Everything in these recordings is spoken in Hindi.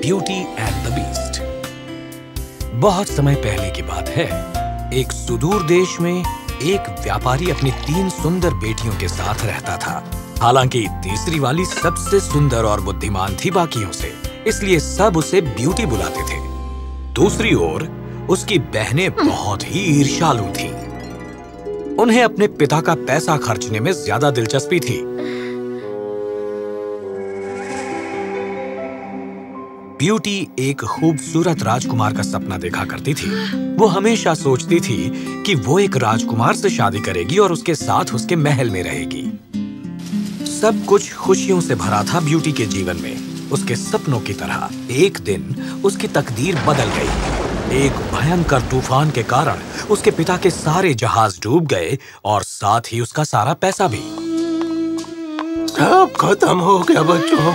Beauty and the beast. बहुत समय पहले की बात है, एक सुदूर देश में एक व्यापारी अपनी 3 सुंदर बेटियों के साथ रहता था। हालांकि तीसरी वाली सबसे सुंदर और बुद्धिमान थी बाकियों से, इसलिए सब उसे ब्यूटी बुलाते थे। दूसरी ओर उसकी बहनें बहुत ही ईर्ष्यालु थीं। उन्हें अपने पिता का पैसा खर्चने में ज्यादा दिलचस्पी थी। ब्यूटी एक खूबसूरत राजकुमार का सपना देखा करती थी। वो हमेशा सोचती थी कि वो एक राजकुमार से शादी करेगी और उसके साथ उसके महल में रहेगी। सब कुछ खुशियों से भरा था ब्यूटी के जीवन में। उसके सपनों की तरह एक दिन उसकी तकदीर बदल गई। एक भयंकर तूफान के कारण उसके पिता के सारे जहाज डूब गए और साथ ही उसका सारा पैसा भी। सब खत्म हो गया बच्चों।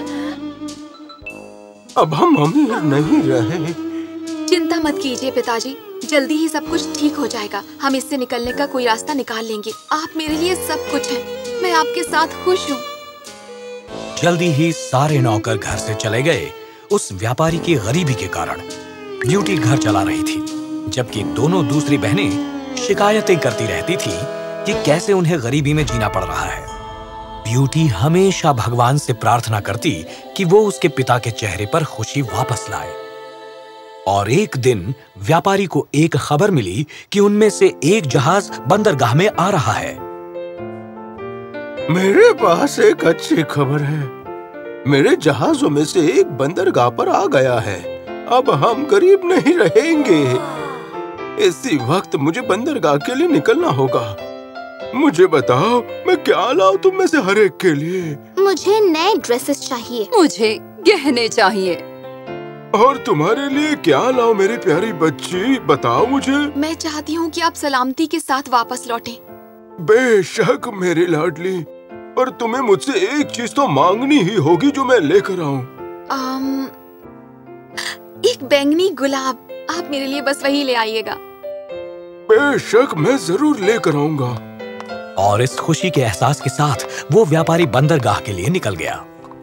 अब हम अमीर नहीं रहे। चिंता मत कीजिए पिताजी, जल्दी ही सब कुछ ठीक हो जाएगा। हम इससे निकलने का कोई रास्ता निकाल लेंगे। आप मेरे लिए सब कुछ हैं। मैं आपके साथ खुश हूँ। जल्दी ही सारे नौकर घर से चले गए। उस व्यापारी की गरीबी के कारण ब्यूटी घर चला रही थी, जबकि दोनों दूसरी बहनें शिकायतें करती रहती थी कि कैसे उन्हें गरीबी में जीना पड़ रहा है। ब्यूटी हमेशा भगवान से प्रार्थना करती कि वो उसके पिता के चेहरे पर खुशी वापस लाए। और एक दिन व्यापारी को एक खबर मिली कि उनमें से एक जहाज बंदरगाह में आ रहा है। मेरे पास एक अच्छी खबर है। मेरे जहाजों में से एक बंदरगाह पर आ गया है। अब हम गरीब नहीं रहेंगे। इसी वक्त मुझे बंदरगाह के लिए निकलना होगा। मुझे बताओ, मैं क्या लाऊं तुम में से हर एक के लिए? मुझे नए ड्रेसेस चाहिए। मुझे गहने चाहिए। और तुम्हारे लिए क्या लाऊं मेरी प्यारी बच्ची? बताओ मुझे। मैं चाहती हूँ कि आप सलामती के साथ वापस लौटें। बेशक मेरी लाडली, पर तुम्हें मुझसे एक चीज तो मांगनी ही होगी जो मैं लेकर आऊं। एक बैंगनी गुलाब। आप मेरे लिए बस वही ले आइएगा। बेशक मैं जरूर लेकर आऊंगा। और इस खुशी के एहसास के साथ वो व्यापारी बंदरगाह के लिए निकल गया।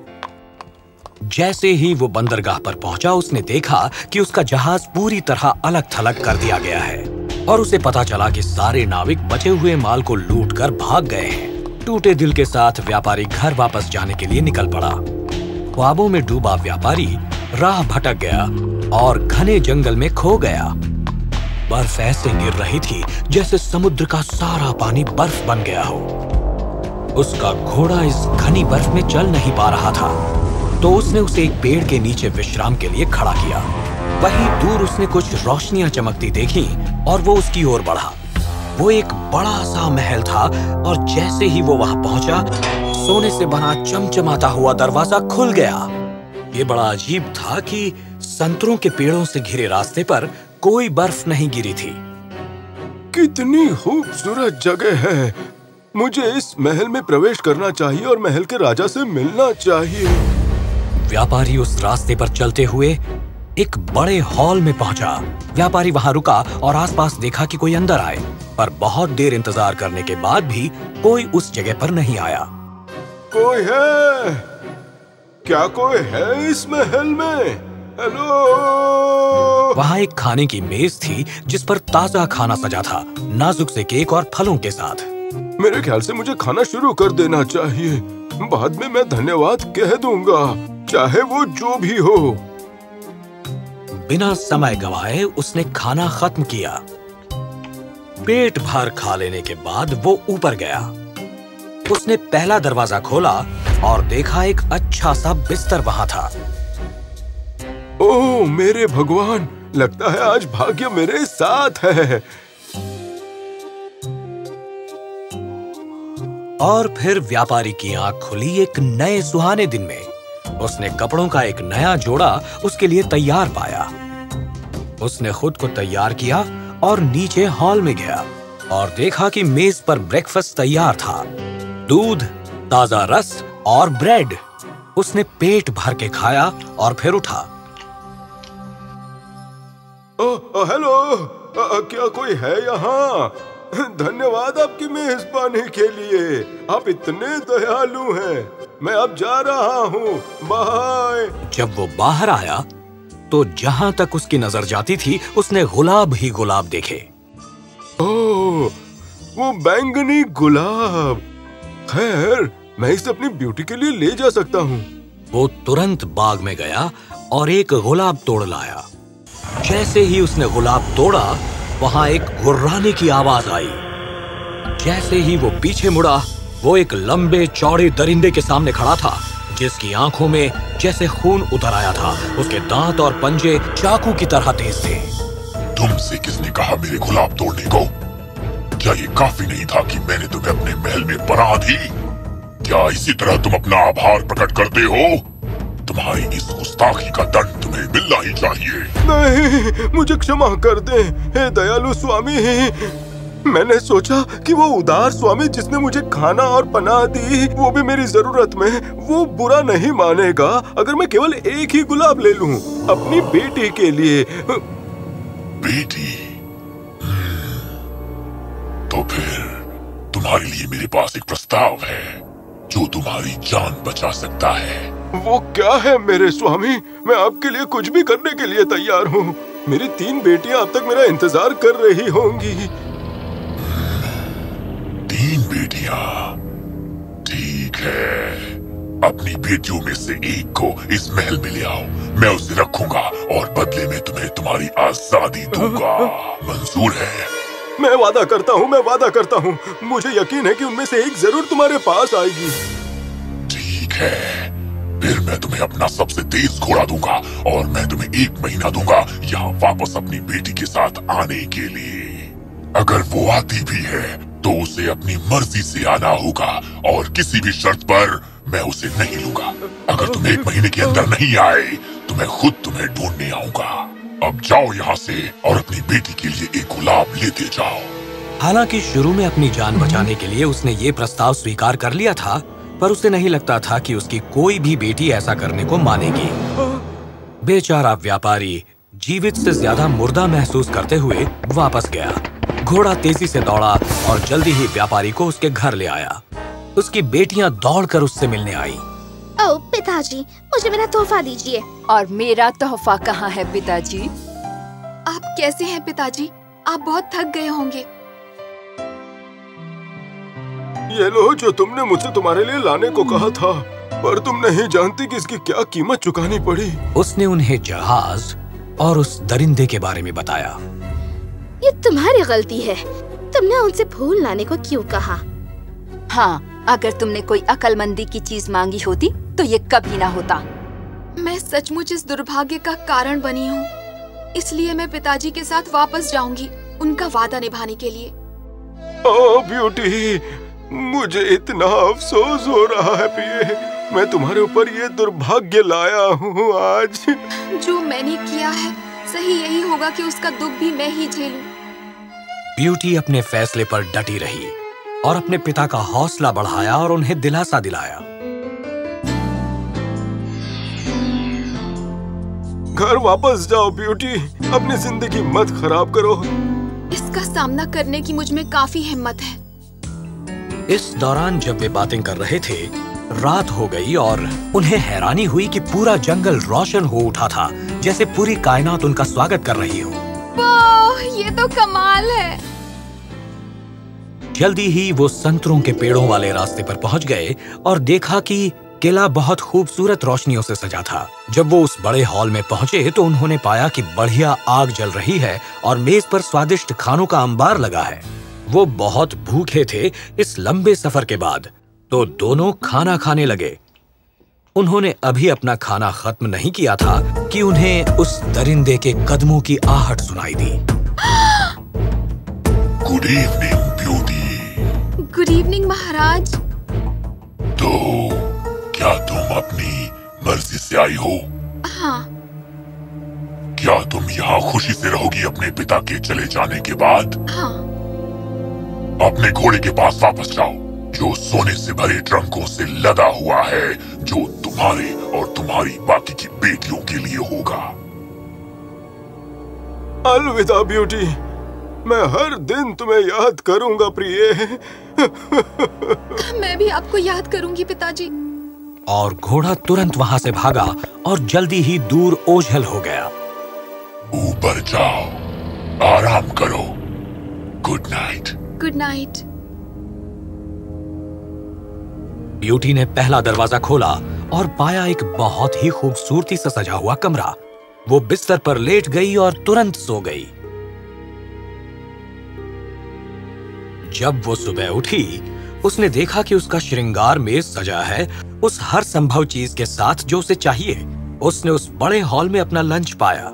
जैसे ही वो बंदरगाह पर पहुंचा, उसने देखा कि उसका जहाज पूरी तरह अलग थलग कर दिया गया है और उसे पता चला कि सारे नाविक बचे हुए माल को लूटकर भाग गए हैं। टूटे दिल के साथ व्यापारी घर वापस जाने के लिए निकल पड़ा। ख्वाबों में डूबा व्यापारी राह भटक गया और घने जंगल में खो गया। बर्फ ऐसे गिर रही थी जैसे समुद्र का सारा पानी बर्फ बन गया हो। उसका घोड़ा इस घनी बर्फ में चल नहीं पा रहा था, तो उसने उसे एक पेड़ के नीचे विश्राम के लिए खड़ा किया। वहीं दूर उसने कुछ रोशनियां चमकती देखी और वो उसकी ओर बढ़ा। वो एक बड़ा सा महल था और जैसे ही वो वहां पहुंचा, सोने से बना चमचमाता हुआ दरवाजा खुल गया। ये बड़ा अजीब था कि संतरों के पेड़ों से घिरे रास्ते पर कोई बर्फ नहीं गिरी थी। कितनी खूबसूरत जगह है। मुझे इस महल में प्रवेश करना चाहिए और महल के राजा से मिलना चाहिए। व्यापारी उस रास्ते पर चलते हुए एक बड़े हॉल में पहुंचा। व्यापारी वहां रुका और आसपास देखा कि कोई अंदर आए, पर बहुत देर इंतजार करने के बाद भी कोई उस जगह पर नहीं आया। कोई है? क्या कोई है इस महल में? हेलो। वहाँ एक खाने की मेज थी जिस पर ताजा खाना सजा था, नाजुक से केक और फलों के साथ। मेरे ख्याल से मुझे खाना शुरू कर देना चाहिए। बाद में मैं धन्यवाद कह दूंगा, चाहे वो जो भी हो। बिना समय गवाए उसने खाना खत्म किया। पेट भर खा लेने के बाद वो ऊपर गया। उसने पहला दरवाजा खोला और देखा एक अच्छा सा बिस्तर वहाँ था। ओह मेरे भगवान, लगता है आज भाग्य मेरे साथ है। और फिर व्यापारी की आंख खुली एक नए सुहाने दिन में। उसने कपड़ों का एक नया जोड़ा उसके लिए तैयार पाया। उसने खुद को तैयार किया और नीचे हॉल में गया और देखा कि मेज पर ब्रेकफास्ट तैयार था। दूध, ताजा रस और ब्रेड। उसने पेट भर के खाया और फिर उठा। हेलो, क्या कोई है यहाँ? धन्यवाद आपकी मेजबानी के लिए। आप इतने दयालु हैं। मैं अब जा रहा हूँ। बाय। जब वो बाहर आया तो जहाँ तक उसकी नजर जाती थी उसने गुलाब ही गुलाब देखे। ओह, वो बैंगनी गुलाब। खैर, मैं इसे अपनी ब्यूटी के लिए ले जा सकता हूँ। वो तुरंत बाग में गया और एक गुलाब तोड़ लाया। जैसे ही उसने गुलाब तोड़ा, वहाँ एक गुर्राने की आवाज आई। जैसे ही वो पीछे मुड़ा, वो एक लंबे चौड़े दरिंदे के सामने खड़ा था, जिसकी आंखों में जैसे खून उतर आया था। उसके दांत और पंजे चाकू की तरह तेज थे। तुमसे किसने कहा मेरे गुलाब तोड़ने को? क्या ये काफी नहीं था कि मैंने तुम्हें अपने महल में पनाह दी? क्या इसी तरह तुम अपना आभार प्रकट करते हो? तुम्हारी इस गुस्ताखी का दंड तुम्हें मिलना ही चाहिए। नहीं, मुझे क्षमा कर दें, हे दयालु स्वामी। मैंने सोचा कि वो उदार स्वामी जिसने मुझे खाना और पनाह दी, वो भी मेरी जरूरत में, वो बुरा नहीं मानेगा अगर मैं केवल एक ही गुलाब ले लूं अपनी बेटी के लिए। बेटी? तो फिर तुम्हारे लिए मेरे पास एक प्रस्ताव है जो तुम्हारी जान बचा सकता है। वो क्या है मेरे स्वामी? मैं आपके लिए कुछ भी करने के लिए तैयार हूँ। मेरी 3 बेटियां अब तक मेरा इंतजार कर रही होंगी। 3 बेटियां? ठीक है, अपनी बेटियों में से एक को इस महल में ले आओ। मैं उसे रखूंगा और बदले में तुम्हें तुम्हारी आजादी दूंगा। मंजूर है? मैं वादा करता हूँ, मैं वादा करता हूँ। मुझे यकीन है कि उनमें से एक जरूर तुम्हारे पास आएगी। ठीक है, फिर मैं तुम्हें अपना सबसे तेज घोड़ा दूंगा और मैं तुम्हें 1 महीना दूंगा यहाँ वापस अपनी बेटी के साथ आने के लिए। अगर वो आती भी है तो उसे अपनी मर्जी से आना होगा और किसी भी शर्त पर मैं उसे नहीं लूंगा। अगर तुम 1 महीने के अंदर नहीं आए तो मैं खुद तुम्हें ढूंढने आऊंगा। अब जाओ यहाँ से और अपनी बेटी के लिए एक गुलाब लेते जाओ। हालांकि शुरू में अपनी जान बचाने के लिए उसने ये प्रस्ताव स्वीकार कर लिया था, पर उसे नहीं लगता था कि उसकी कोई भी बेटी ऐसा करने को मानेगी। बेचारा व्यापारी जीवित से ज्यादा मुर्दा महसूस करते हुए वापस गया। घोड़ा तेजी से दौड़ा और जल्दी ही व्यापारी को उसके घर ले आया। उसकी बेटियां दौड़कर उससे मिलने आई। ओह पिताजी, मुझे मेरा तोहफा दीजिए। और मेरा तोहफा कहाँ है पिताजी? आप कैसे हैं पिताजी? आप बहुत थक गए होंगे। ये लो जो तुमने मुझसे तुम्हारे लिए लाने को कहा था, पर तुम नहीं जानती कि इसकी क्या कीमत चुकानी पड़ी। उसने उन्हें जहाज और उस दरिंदे के बारे में बताया। ये तुम्हारी गलती है। तुमने उनसे फूल लाने को क्यों कहा? हाँ, अगर तुमने कोई अक्लमंदी की चीज मांगी होती तो ये कभी ना होता। मैं सचमुच इस दुर्भाग्य का कारण बनी हूँ, इसलिए मैं पिताजी के साथ वापस जाऊंगी उनका वादा निभाने के लिए। ओह ब्यूटी, मुझे इतना अफसोस हो रहा है प्रिय। मैं तुम्हारे ऊपर ये दुर्भाग्य लाया हूँ आज। जो मैंने किया है सही यही होगा कि उसका दुख भी मैं ही झेलूं। ब्यूटी अपने फैसले पर डटी रही और अपने पिता का हौसला बढ़ाया और उन्हें दिलासा दिलाया। घर वापस जाओ ब्यूटी, अपनी जिंदगी मत खराब करो। इसका सामना करने की मुझ में काफी हिम्मत है। इस दौरान जब वे बातें कर रहे थे, रात हो गई और उन्हें हैरानी हुई कि पूरा जंगल रोशन हो उठा था, जैसे पूरी कायनात उनका स्वागत कर रही हो। वाह, ये तो कमाल है। जल्दी ही वो संतरों के पेड़ों वाले रास्ते पर पहुंच गए और देखा कि किला बहुत खूबसूरत रोशनियों से सजा था। जब वो उस बड़े हॉल में पहुंचे तो उन्होंने पाया कि बढ़िया आग जल रही है और मेज पर स्वादिष्ट खानों का अंबार लगा है। वो बहुत भूखे थे इस लंबे सफर के बाद, तो दोनों खाना खाने लगे। उन्होंने अभी अपना खाना खत्म नहीं किया था कि उन्हें उस दरिंदे के कदमों की आहट सुनाई दी। Good evening Beauty. Good evening महाराज। तो क्या तुम अपनी मर्जी से आई हो? हाँ। क्या तुम यहाँ खुशी से रहोगी अपने पिता के चले जाने के बाद? हाँ। अपने घोड़े के पास वापस जाओ, जो सोने से भरे ट्रंकों से लदा हुआ है, जो तुम्हारे और तुम्हारी बाकी की बेटियों के लिए होगा। अलविदा ब्यूटी। मैं हर दिन तुम्हें याद करूंगा प्रिय। मैं भी आपको याद करूंगी पिताजी। और घोड़ा तुरंत वहां से भागा और जल्दी ही दूर ओझल हो गया। ऊपर जाओ, आराम करो। Good night. Good night. Beauty ने पहला दरवाजा खोला और पाया एक बहुत ही खूबसूरती से सजा हुआ कमरा। वो बिस्तर पर लेट गई और तुरंत सो गई। जब वो सुबह उठी, उसने देखा कि उसका श्रृंगार मेज सजा है उस हर संभव चीज के साथ जो उसे चाहिए। उसने उस बड़े हॉल में अपना लंच पाया।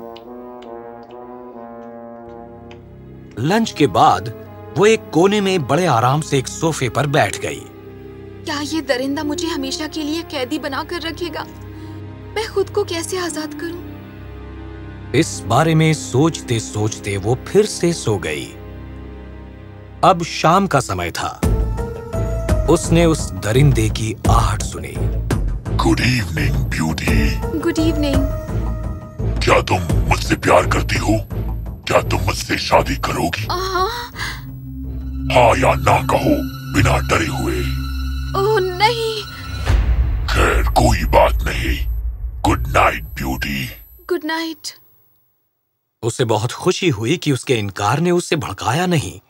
लंच के बाद वो एक कोने में बड़े आराम से एक सोफे पर बैठ गई। क्या ये दरिंदा मुझे हमेशा के लिए कैदी बनाकर रखेगा? मैं खुद को कैसे आजाद करूं? इस बारे में सोचते सोचते वो फिर से सो गई। अब शाम का समय था। उसने उस दरिंदे की आहट सुनी। Good evening Beauty. Good evening. क्या तुम मुझसे प्यार करती हो? क्या तुम मुझसे शादी करोगी? हाँ या ना कहो बिना डरे हुए। ओह नहीं। खैर कोई बात नहीं। Good night Beauty. Good night. उसे बहुत खुशी हुई कि उसके इनकार ने उसे भड़काया नहीं।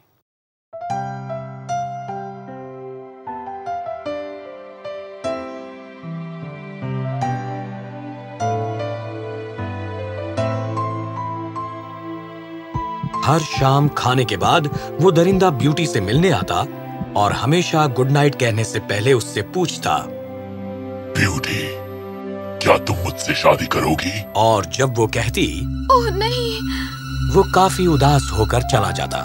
हर शाम खाने के बाद वो दरिंदा ब्यूटी से मिलने आता और हमेशा गुड नाइट कहने से पहले उससे पूछता, ब्यूटी, क्या तुम मुझसे शादी करोगी? और जब वो कहती, ओह नहीं, वो काफी उदास होकर चला जाता।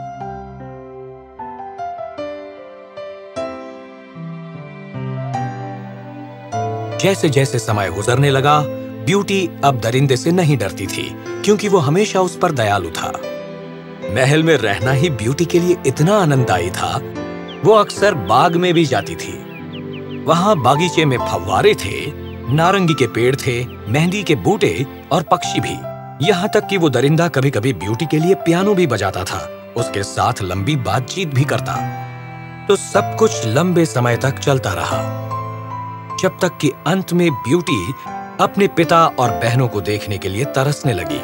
जैसे जैसे समय गुजरने लगा, ब्यूटी अब दरिंदे से नहीं डरती थी, क्योंकि वो हमेशा उस पर दयालु था। महल में रहना ही ब्यूटी के लिए इतना आनंददायी था, वो अक्सर बाग में भी जाती थी। वहां बागीचे में फव्वारे थे, नारंगी के पेड़ थे, मेहंदी के बूटे और पक्षी भी। यहाँ तक कि वो दरिंदा कभी कभी ब्यूटी के लिए पियानो भी बजाता था, उसके साथ लंबी बातचीत भी करता। तो सब कुछ लंबे समय तक चलता रहा, जब तक कि अंत में ब्यूटी अपने पिता और बहनों को देखने के लिए तरसने लगी।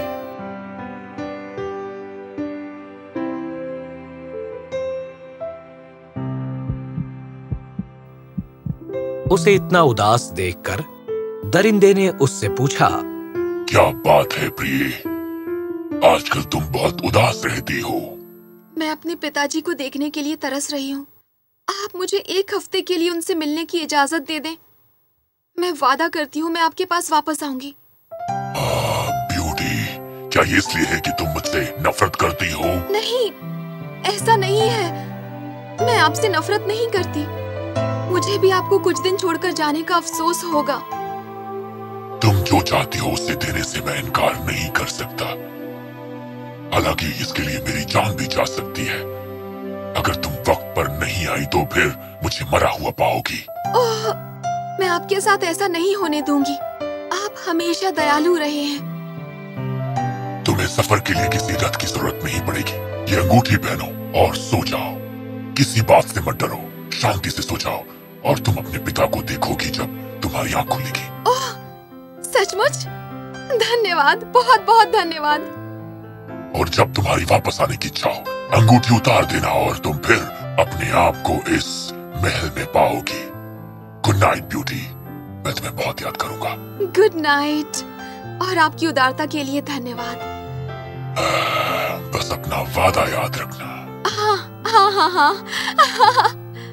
उसे इतना उदास देखकर दरिंदे ने उससे पूछा, क्या बात है प्रिय? आजकल तुम बहुत उदास रहती हो। मैं अपने पिताजी को देखने के लिए तरस रही हूँ। आप मुझे 1 हफ्ते के लिए उनसे मिलने की इजाजत दे दें। मैं वादा करती हूँ मैं आपके पास वापस आऊंगी। ब्यूटी, क्या ये इसलिए है कि तुम मुझसे नफरत करती हो? नहीं, ऐसा नहीं है। मैं आपसे नफरत नहीं करती। मुझे भी आपको कुछ दिन छोड़कर जाने का अफसोस होगा। तुम जो चाहती हो उसे देने से मैं इनकार नहीं कर सकता। हालांकि इसके लिए मेरी जान भी जा सकती है। अगर तुम वक्त पर नहीं आई तो फिर मुझे मरा हुआ पाओगी। ओह, मैं आपके साथ ऐसा नहीं होने दूंगी। आप हमेशा दयालु रहे हैं। तुम्हें सफर के लिए किसी रथ की जरूरत नहीं पड़ेगी। ये अंगूठी पहनो और सो जाओ। किसी बात से मत डरो, शांति से सो जाओ और तुम अपने पिता को देखोगी जब तुम्हारी आंख खुलेगी। ओह, सचमुच? धन्यवाद, बहुत बहुत धन्यवाद। और जब तुम्हारी वापस आने की इच्छा हो, अंगूठी उतार देना और तुम फिर अपने आप को इस महल में पाओगी। गुड नाइट ब्यूटी, मैं तुम्हें बहुत याद करूंगा। गुड नाइट, और आपकी उदारता के लिए धन्यवाद। बस अपना वादा याद रखना। हाँ हाँ हाँ हाँ।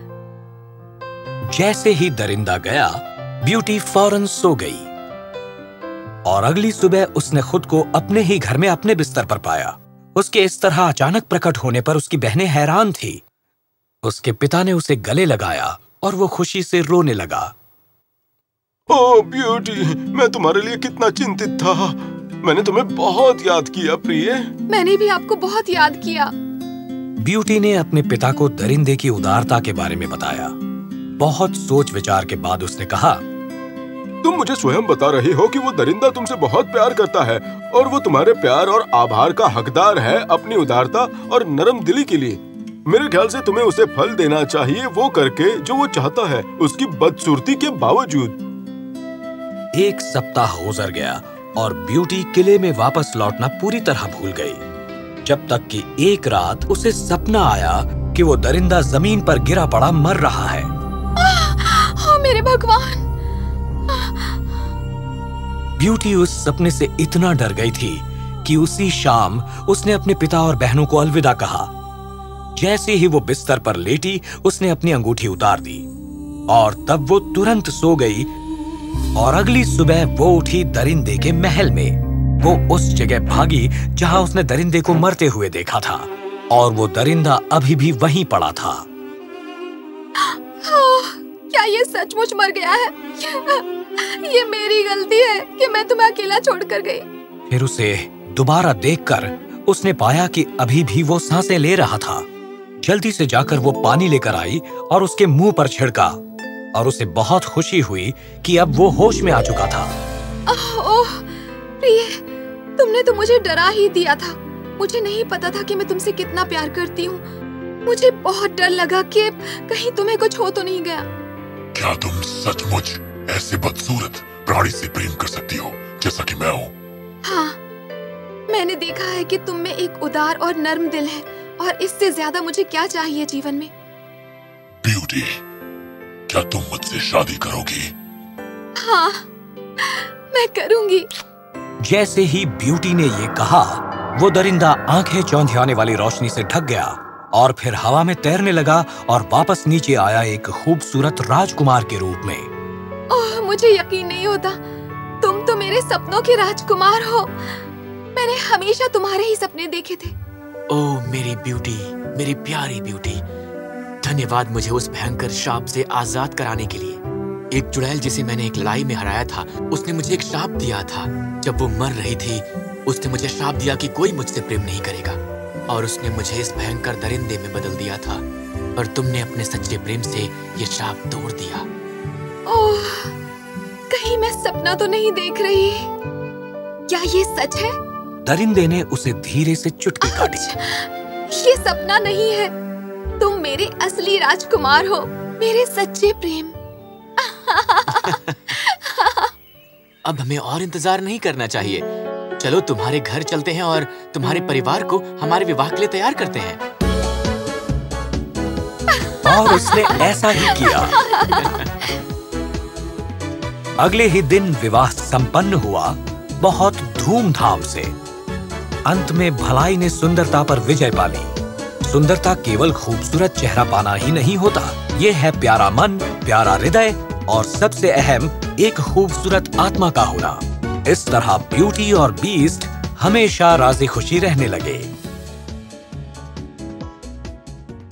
जैसे ही दरिंदा गया, ब्यूटी फौरन सो गई और अगली सुबह उसने खुद को अपने ही घर में अपने बिस्तर पर पाया। उसके इस तरह अचानक प्रकट होने पर उसकी बहनें हैरान थी। उसके पिता ने उसे गले लगाया और वो खुशी से रोने लगा। ओह ब्यूटी, मैं तुम्हारे लिए कितना चिंतित था। मैंने तुम्हें बहुत याद किया प्रिय। मैंने भी आपको बहुत याद किया। ब्यूटी ने अपने पिता को दरिंदे की उदारता के बारे में बताया। बहुत सोच विचार के बाद उसने कहा, तुम मुझे स्वयं बता रही हो कि वो दरिंदा तुमसे बहुत प्यार करता है और वो तुम्हारे प्यार और आभार का हकदार है अपनी उदारता और नरम दिली के लिए। मेरे ख्याल से तुम्हें उसे फल देना चाहिए, वो करके जो वो चाहता है, उसकी बदसूरती के बावजूद। एक सप्ताह गुजर गया और ब्यूटी किले में वापस लौटना पूरी तरह भूल गई, जब तक कि एक रात उसे सपना आया कि वो दरिंदा जमीन पर गिरा पड़ा मर रहा है। मेरे भगवान! ब्यूटी उस सपने से इतना डर गई थी कि उसी शाम उसने अपने पिता और बहनों को अलविदा कहा। जैसे ही वो बिस्तर पर लेटी, उसने अपनी अंगूठी उतार दी और तब वो तुरंत सो गई। और अगली सुबह वो उठी दरिंदे के महल में। वो उस जगह भागी जहां उसने दरिंदे को मरते हुए देखा था, और वो दरिंदा अभी भी वहीं पड़ा था। क्या ये सचमुच मर गया है? ये मेरी गलती है कि मैं तुम्हें अकेला छोड़कर गई। फिर उसे दोबारा देखकर उसने पाया कि अभी भी वो सांसें ले रहा था। जल्दी से जाकर वो पानी लेकर आई और उसके मुंह पर छिड़का, और उसे बहुत खुशी हुई कि अब वो होश में आ चुका था। ओह प्रिय, तुमने तो मुझे डरा ही दिया था। मुझे नहीं पता था कि मैं तुमसे कितना प्यार करती हूँ। मुझे बहुत डर लगा कि कहीं तुम्हें कुछ हो तो नहीं गया। क्या तुम सचमुच ऐसे बदसूरत प्राणी से प्रेम कर सकती हो जैसा कि मैं हूँ? हाँ, मैंने देखा है कि तुम में एक उदार और नर्म दिल है, और इससे ज्यादा मुझे क्या चाहिए जीवन में। ब्यूटी, क्या तुम मुझसे शादी करोगी? हाँ, मैं करूंगी। जैसे ही ब्यूटी ने ये कहा, वो दरिंदा आंखें चौंधियाने वाली रोशनी से ढक गया और फिर हवा में तैरने लगा और वापस नीचे आया एक खूबसूरत राजकुमार के रूप में। ओह, मुझे यकीन नहीं होता। तुम तो मेरे सपनों के राजकुमार हो। मैंने हमेशा तुम्हारे ही सपने देखे थे। ओह मेरी ब्यूटी, मेरी प्यारी ब्यूटी, धन्यवाद मुझे उस भयंकर शाप से आजाद कराने के लिए। एक चुड़ैल जिसे मैंने एक लड़ाई में हराया था, उसने मुझे एक शाप दिया था। जब वो मर रही थी, उसने मुझे शाप दिया कि कोई मुझसे प्रेम नहीं करेगा, और उसने मुझे इस भयंकर दरिंदे में बदल दिया था। पर तुमने अपने सच्चे प्रेम से ये शाप तोड़ दिया। ओह, कहीं मैं सपना तो नहीं देख रही? क्या ये सच है? दरिंदे ने उसे धीरे से चुटकी काटी। ये सपना नहीं है। तुम मेरे असली राजकुमार हो, मेरे सच्चे प्रेम। अब हमें और इंतजार नहीं करना चाहिए। चलो तुम्हारे घर चलते हैं और तुम्हारे परिवार को हमारे विवाह के लिए तैयार करते हैं। और उसने ऐसा ही किया। अगले ही दिन विवाह संपन्न हुआ, बहुत धूमधाम से। अंत में भलाई ने सुंदरता पर विजय पा ली। सुंदरता केवल खूबसूरत चेहरा पाना ही नहीं होता, ये है प्यारा मन, प्यारा हृदय और सबसे अहम एक खूबसूरत आत्मा का होना। इस तरह ब्यूटी और बीस्ट हमेशा राजी खुशी रहने लगे।